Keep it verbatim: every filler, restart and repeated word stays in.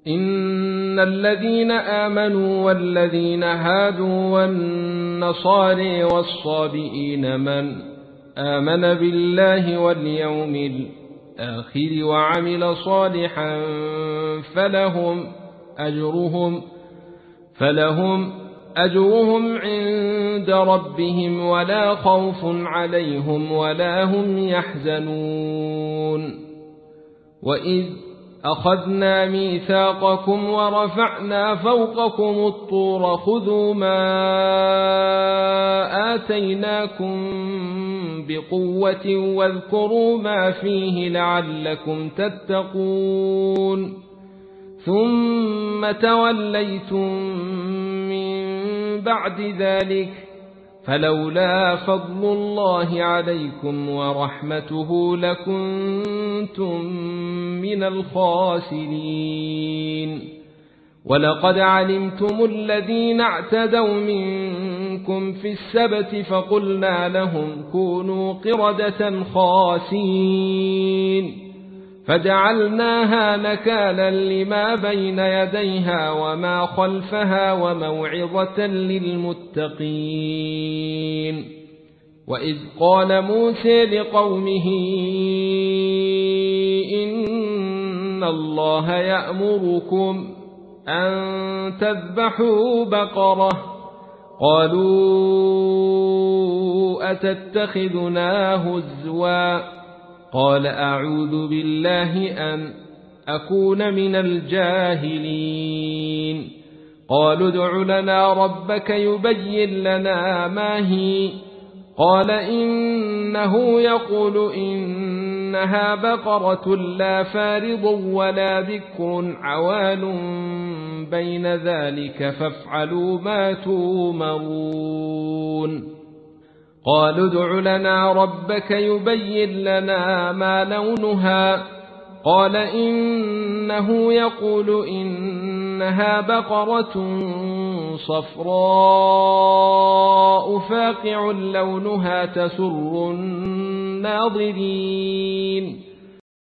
إن الذين آمنوا والذين هادوا والنصارى والصابئين من آمن بالله واليوم الآخر وعمل صالحا فلهم أجرهم فلهم أجرهم عند ربهم ولا خوف عليهم ولا هم يحزنون. وإذ أخذنا ميثاقكم ورفعنا فوقكم الطور خذوا ما آتيناكم بقوة واذكروا ما فيه لعلكم تتقون ثم توليتم من بعد ذلك فلولا فضل الله عليكم ورحمته لكنتم من الخاسرين. ولقد علمتم الذين اعتدوا منكم في السبت فقلنا لهم كونوا قردة خاسئين فجعلناها نكالا لما بين يديها وما خلفها وموعظة للمتقين. وإذ قال موسى لقومه إن الله يأمركم أن تذبحوا بقرة قالوا أتتخذنا هزوا قال أعوذ بالله أن أكون من الجاهلين. قالوا ادع لنا ربك يبين لنا ما هي قال إنه يقول إنها بقرة لا فارض ولا بكر عوان بين ذلك فافعلوا ما تؤمرون. قالوا ادع لنا ربك يبين لنا ما لونها قال إنه يقول إنها بقرة صفراء فاقع لونها تسر الناظرين.